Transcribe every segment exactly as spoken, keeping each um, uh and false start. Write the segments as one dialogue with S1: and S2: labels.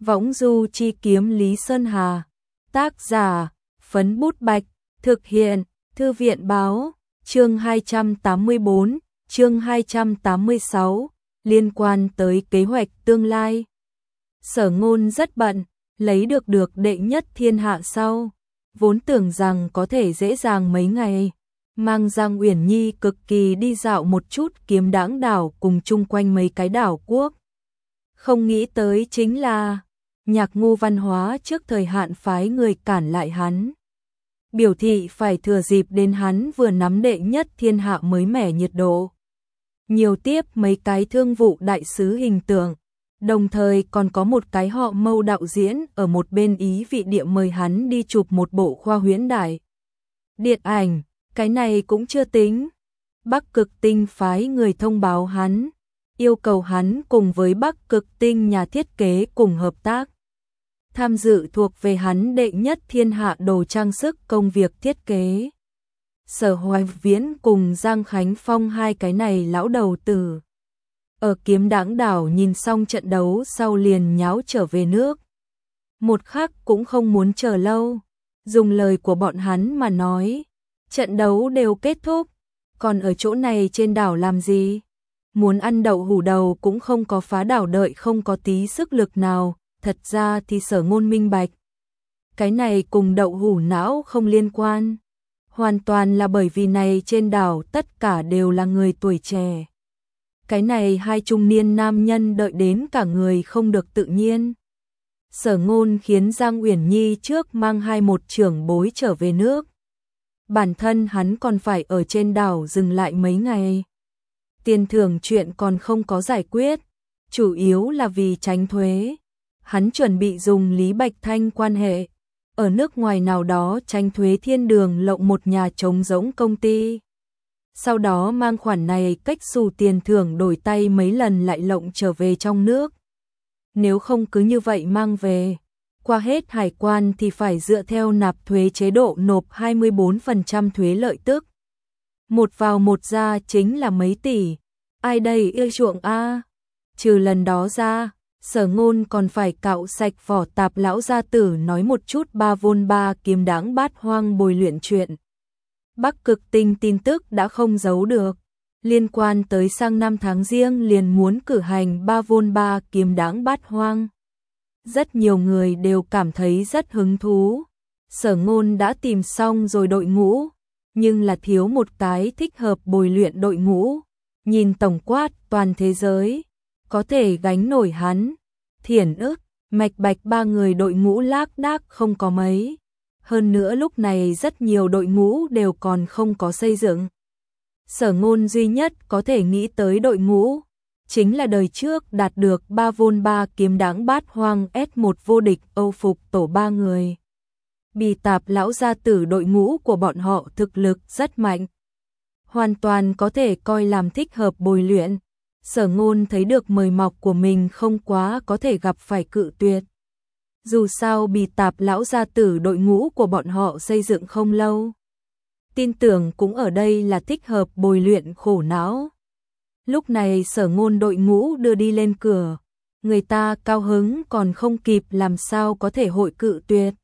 S1: Võng du chi kiếm Lý Sơn Hà. Tác giả, Phấn Bút Bạch. Thực hiện, Thư viện Báo. Chương hai trăm tám mươi bốn, chương hai trăm tám mươi sáu, liên quan tới kế hoạch tương lai. Sở Ngôn rất bận, lấy được được đệ nhất thiên hạ sau, vốn tưởng rằng có thể dễ dàng mấy ngày, mang Giang Uyển Nhi cực kỳ đi dạo một chút Kiếm Đãng đảo cùng chung quanh mấy cái đảo quốc. Không nghĩ tới chính là Nhạc Ngu Văn Hóa trước thời hạn phái người cản lại hắn, biểu thị phải thừa dịp đến hắn vừa nắm đệ nhất thiên hạ mới mẻ nhiệt độ, nhiều tiếp mấy cái thương vụ đại sứ hình tượng, đồng thời còn có một cái họ Mâu đạo diễn ở một bên ý vị địa mời hắn đi chụp một bộ khoa huyễn đại điện ảnh. Cái này cũng chưa tính, Bắc Cực Tinh phái người thông báo hắn, yêu cầu hắn cùng với Bắc Cực Tinh nhà thiết kế cùng hợp tác, tham dự thuộc về hắn đệ nhất thiên hạ đồ trang sức công việc thiết kế. Sở Hoài Viễn cùng Giang Khánh Phong hai cái này lão đầu tử ở Kiếm Đãng đảo nhìn xong trận đấu sau liền nháo trở về nước. Một khắc cũng không muốn chờ lâu, dùng lời của bọn hắn mà nói, trận đấu đều kết thúc, còn ở chỗ này trên đảo làm gì? Muốn ăn đậu hủ đầu cũng không có, phá đảo đợi không có tí sức lực nào. Thật ra thì Sở Ngôn minh bạch, cái này cùng đậu hủ não không liên quan, hoàn toàn là bởi vì này trên đảo tất cả đều là người tuổi trẻ. Cái này hai trung niên nam nhân đợi đến cả người không được tự nhiên. Sở Ngôn khiến Giang Uyển Nhi trước mang hai một trưởng bối trở về nước. Bản thân hắn còn phải ở trên đảo dừng lại mấy ngày. Tiền thưởng chuyện còn không có giải quyết, chủ yếu là vì tránh thuế. Hắn chuẩn bị dùng Lý Bạch Thanh quan hệ, ở nước ngoài nào đó tránh thuế thiên đường lộng một nhà trống rỗng công ty. Sau đó mang khoản này cách xù tiền thưởng đổi tay mấy lần lại lộng trở về trong nước. Nếu không cứ như vậy mang về, qua hết hải quan thì phải dựa theo nạp thuế chế độ nộp hai mươi bốn phần trăm thuế lợi tức. Một vào một ra chính là mấy tỷ, ai đây yêu chuộng a. Trừ lần đó ra, Sở Ngôn còn phải cạo sạch vỏ tạp lão gia tử nói một chút ba vôn ba Kiếm Đãng bát hoang bồi luyện chuyện. Bắc Cực Tinh tin tức đã không giấu được, liên quan tới sang năm tháng Giêng liền muốn cử hành ba vôn ba Kiếm Đãng bát hoang. Rất nhiều người đều cảm thấy rất hứng thú. Sở Ngôn đã tìm xong rồi đội ngũ, nhưng là thiếu một cái thích hợp bồi luyện đội ngũ. Nhìn tổng quát toàn thế giới, có thể gánh nổi hắn, Thiển Ức, Mạch Bạch ba người đội ngũ lác đác không có mấy. Hơn nữa lúc này rất nhiều đội ngũ đều còn không có xây dựng. Sở Ngôn duy nhất có thể nghĩ tới đội ngũ, chính là đời trước đạt được ba vôn ba Kiếm Đãng bát hoang S một vô địch Âu phục tổ ba người. Bì tạp lão gia tử đội ngũ của bọn họ thực lực rất mạnh, hoàn toàn có thể coi làm thích hợp bồi luyện. Sở Ngôn thấy được mời mọc của mình không quá có thể gặp phải cự tuyệt. Dù sao bì tạp lão gia tử đội ngũ của bọn họ xây dựng không lâu, tin tưởng cũng ở đây là thích hợp bồi luyện khổ não. Lúc này Sở Ngôn đội ngũ đưa đi lên cửa, người ta cao hứng còn không kịp làm sao có thể hội cự tuyệt.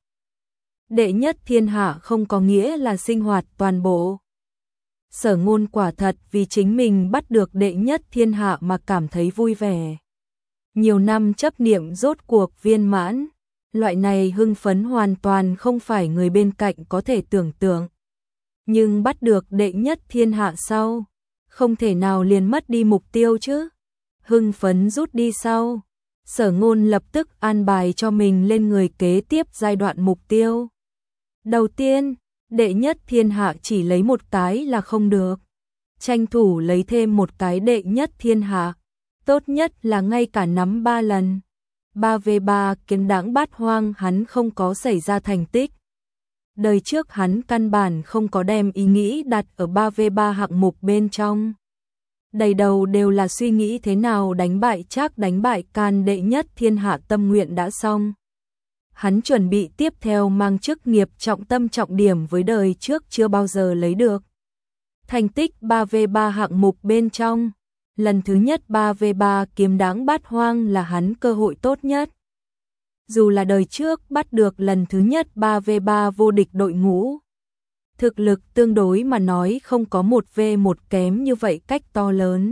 S1: Đệ nhất thiên hạ không có nghĩa là sinh hoạt toàn bộ. Sở Ngôn quả thật vì chính mình bắt được đệ nhất thiên hạ mà cảm thấy vui vẻ. Nhiều năm chấp niệm rốt cuộc viên mãn, loại này hưng phấn hoàn toàn không phải người bên cạnh có thể tưởng tượng. Nhưng bắt được đệ nhất thiên hạ sau, không thể nào liền mất đi mục tiêu chứ. Hưng phấn rút đi sau, Sở Ngôn lập tức an bài cho mình lên người kế tiếp giai đoạn mục tiêu. Đầu tiên, đệ nhất thiên hạ chỉ lấy một cái là không được, tranh thủ lấy thêm một cái đệ nhất thiên hạ, tốt nhất là ngay cả nắm ba lần. ba vs ba Kiếm Đãng bát hoang hắn không có xảy ra thành tích. Đời trước hắn căn bản không có đem ý nghĩ đặt ở ba vs ba hạng mục bên trong. Đầy đầu đều là suy nghĩ thế nào đánh bại Trác đánh bại Can đệ nhất thiên hạ tâm nguyện đã xong. Hắn chuẩn bị tiếp theo mang chức nghiệp trọng tâm trọng điểm với đời trước chưa bao giờ lấy được. Thành tích ba vs ba hạng mục bên trong, lần thứ nhất ba vs ba Kiếm Đãng bát hoang là hắn cơ hội tốt nhất. dù là đời trước bắt được lần thứ nhất ba vs ba vô địch đội ngũ. Thực lực tương đối mà nói không có một vs một kém như vậy cách to lớn.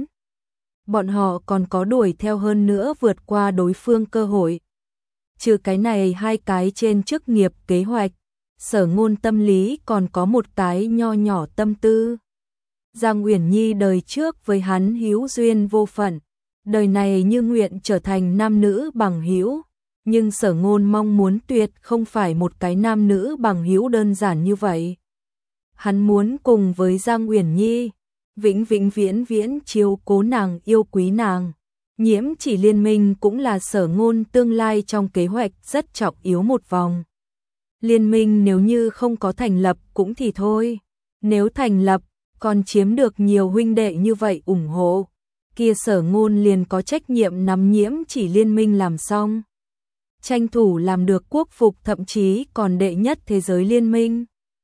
S1: Bọn họ còn có đuổi theo hơn nữa vượt qua đối phương cơ hội. Trừ cái này hai cái trên chức nghiệp kế hoạch, Sở Ngôn tâm lý còn có một cái nho nhỏ tâm tư. Giang Uyển Nhi đời trước với hắn hữu duyên vô phận, đời này như nguyện trở thành nam nữ bằng hữu, nhưng Sở Ngôn mong muốn tuyệt không phải một cái nam nữ bằng hữu đơn giản như vậy. Hắn muốn cùng với Giang Uyển Nhi, vĩnh vĩnh viễn viễn chiếu cố nàng, yêu quý nàng. Nhiễm Chỉ liên minh cũng là Sở Ngôn tương lai trong kế hoạch rất trọng yếu một vòng. Liên minh nếu như không có thành lập cũng thì thôi, nếu thành lập còn chiếm được nhiều huynh đệ như vậy ủng hộ, kia Sở Ngôn liền có trách nhiệm nắm Nhiễm Chỉ liên minh làm xong. Tranh thủ làm được quốc phục, thậm chí còn đệ nhất thế giới liên minh.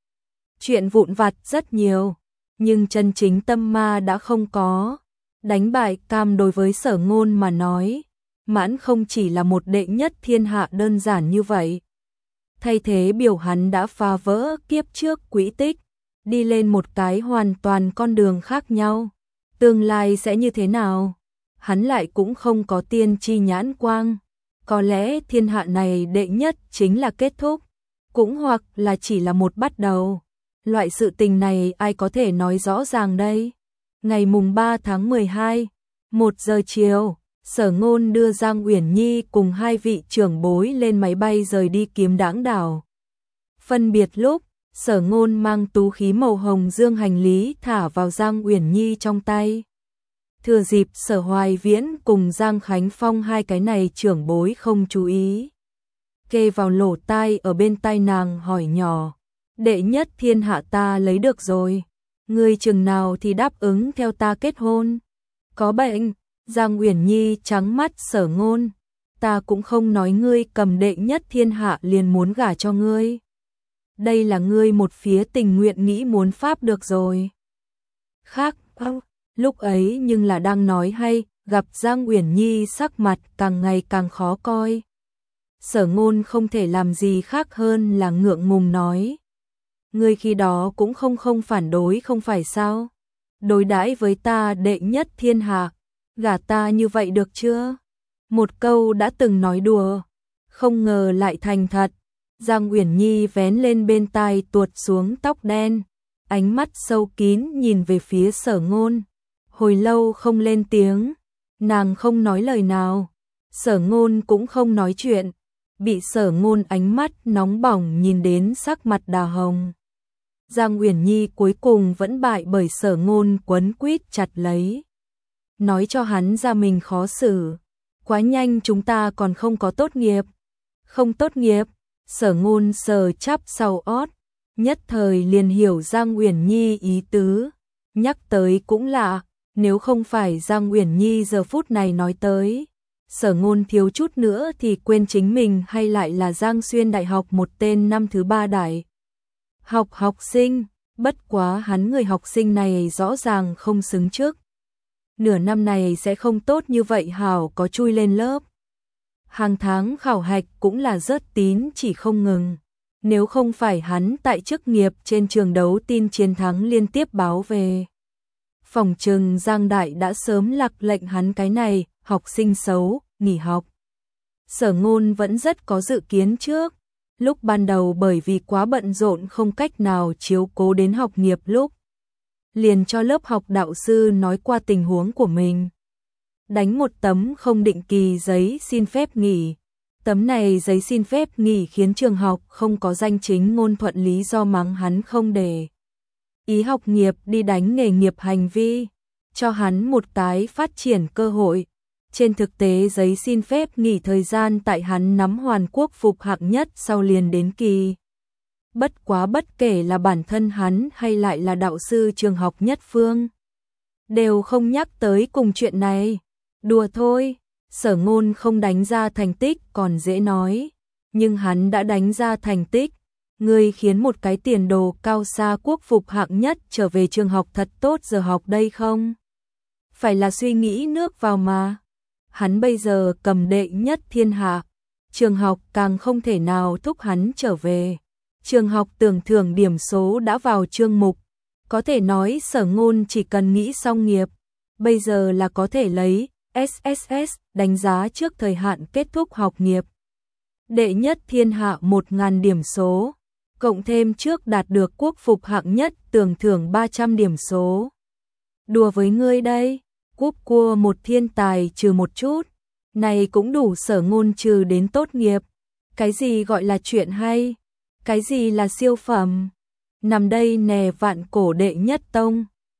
S1: Chuyện vụn vặt rất nhiều, nhưng chân chính tâm ma đã không có. Đánh bại Cam đối với Sở Ngôn mà nói, mãn không chỉ là một đệ nhất thiên hạ đơn giản như vậy. Thay thế biểu hắn đã phá vỡ kiếp trước quỹ tích, đi lên một cái hoàn toàn con đường khác nhau. Tương lai sẽ như thế nào? Hắn lại cũng không có tiên tri nhãn quang. Có lẽ thiên hạ này đệ nhất chính là kết thúc, cũng hoặc là chỉ là một bắt đầu. Loại sự tình này ai có thể nói rõ ràng đây? Ngày mùng ba tháng mười hai, một giờ chiều, Sở Ngôn đưa Giang Uyển Nhi cùng hai vị trưởng bối lên máy bay rời đi Kiếm Đãng đảo. Phân biệt lúc, Sở Ngôn mang tú khí màu hồng dương hành lý thả vào Giang Uyển Nhi trong tay. Thừa dịp Sở Hoài Viễn cùng Giang Khánh Phong hai cái này trưởng bối không chú ý, kê vào lỗ tai ở bên tai nàng hỏi nhỏ, đệ nhất thiên hạ ta lấy được rồi, ngươi chừng nào thì đáp ứng theo ta kết hôn? Có bệnh? Giang Uyển Nhi trắng mắt Sở Ngôn, ta cũng không nói ngươi cầm đệ nhất thiên hạ liền muốn gả cho ngươi. Đây là ngươi một phía tình nguyện nghĩ muốn pháp được rồi. Khác, lúc ấy nhưng là đang nói hay, gặp Giang Uyển Nhi sắc mặt càng ngày càng khó coi. Sở Ngôn không thể làm gì khác hơn là ngượng ngùng nói. Ngươi khi đó cũng không không phản đối không phải sao? Đối đãi với ta đệ nhất thiên hạ, gả ta như vậy được chưa? Một câu đã từng nói đùa, không ngờ lại thành thật. Giang Uyển Nhi vén lên bên tai tuột xuống tóc đen, ánh mắt sâu kín nhìn về phía Sở Ngôn. Hồi lâu không lên tiếng, nàng không nói lời nào, Sở Ngôn cũng không nói chuyện, bị Sở Ngôn ánh mắt nóng bỏng nhìn đến sắc mặt đỏ hồng. Giang Uyển Nhi cuối cùng vẫn bại bởi Sở Ngôn quấn quýt chặt lấy. Nói cho hắn ra mình khó xử, quá nhanh chúng ta còn không có tốt nghiệp. Không tốt nghiệp? Sở Ngôn sờ chắp sau ót, nhất thời liền hiểu Giang Uyển Nhi ý tứ, nhắc tới cũng lạ, nếu không phải Giang Uyển Nhi giờ phút này nói tới, Sở Ngôn thiếu chút nữa thì quên chính mình hay lại là Giang Xuyên Đại học một tên năm thứ ba đại học học sinh, bất quá hắn người học sinh này rõ ràng không xứng trước. Nửa năm này sẽ không tốt như vậy hảo có chui lên lớp. Hàng tháng khảo hạch cũng là rớt tín chỉ không ngừng. Nếu không phải hắn tại chức nghiệp trên trường đấu tin chiến thắng liên tiếp báo về, phòng trừng Giang Đại đã sớm lạc lệnh hắn cái này, học sinh xấu, nghỉ học. Sở Ngôn vẫn rất có dự kiến trước. Lúc ban đầu bởi vì quá bận rộn không cách nào chiếu cố đến học nghiệp lúc, liền cho lớp học đạo sư nói qua tình huống của mình. Đánh một tấm không định kỳ giấy xin phép nghỉ. Tấm này giấy xin phép nghỉ khiến trường học không có danh chính ngôn thuận lý do mắng hắn không để ý học nghiệp đi đánh nghề nghiệp hành vi, cho hắn một cái phát triển cơ hội. Trên thực tế giấy xin phép nghỉ thời gian tại hắn nắm hoàn quốc phục hạng nhất sau liền đến kỳ. Bất quá bất kể là bản thân hắn hay lại là đạo sư trường học nhất phương, đều không nhắc tới cùng chuyện này. Đùa thôi, Sở Ngôn không đánh ra thành tích còn dễ nói, nhưng hắn đã đánh ra thành tích. Ngươi khiến một cái tiền đồ cao xa quốc phục hạng nhất trở về trường học thật tốt giờ học đây không? Phải là suy nghĩ nước vào mà. Hắn bây giờ cầm đệ nhất thiên hạ, trường học càng không thể nào thúc hắn trở về. Trường học tưởng thưởng điểm số đã vào chương mục, có thể nói Sở Ngôn chỉ cần nghĩ xong nghiệp, bây giờ là có thể lấy S S S đánh giá trước thời hạn kết thúc học nghiệp. Đệ nhất thiên hạ một nghìn điểm số, cộng thêm trước đạt được quốc phục hạng nhất tưởng thưởng ba trăm điểm số. Đùa với ngươi đây, cúp cua một thiên tài trừ một chút, này cũng đủ Sở Ngôn trừ đến tốt nghiệp. Cái gì gọi là chuyện hay? Cái gì là siêu phẩm? Nằm đây nè vạn cổ đệ nhất tông.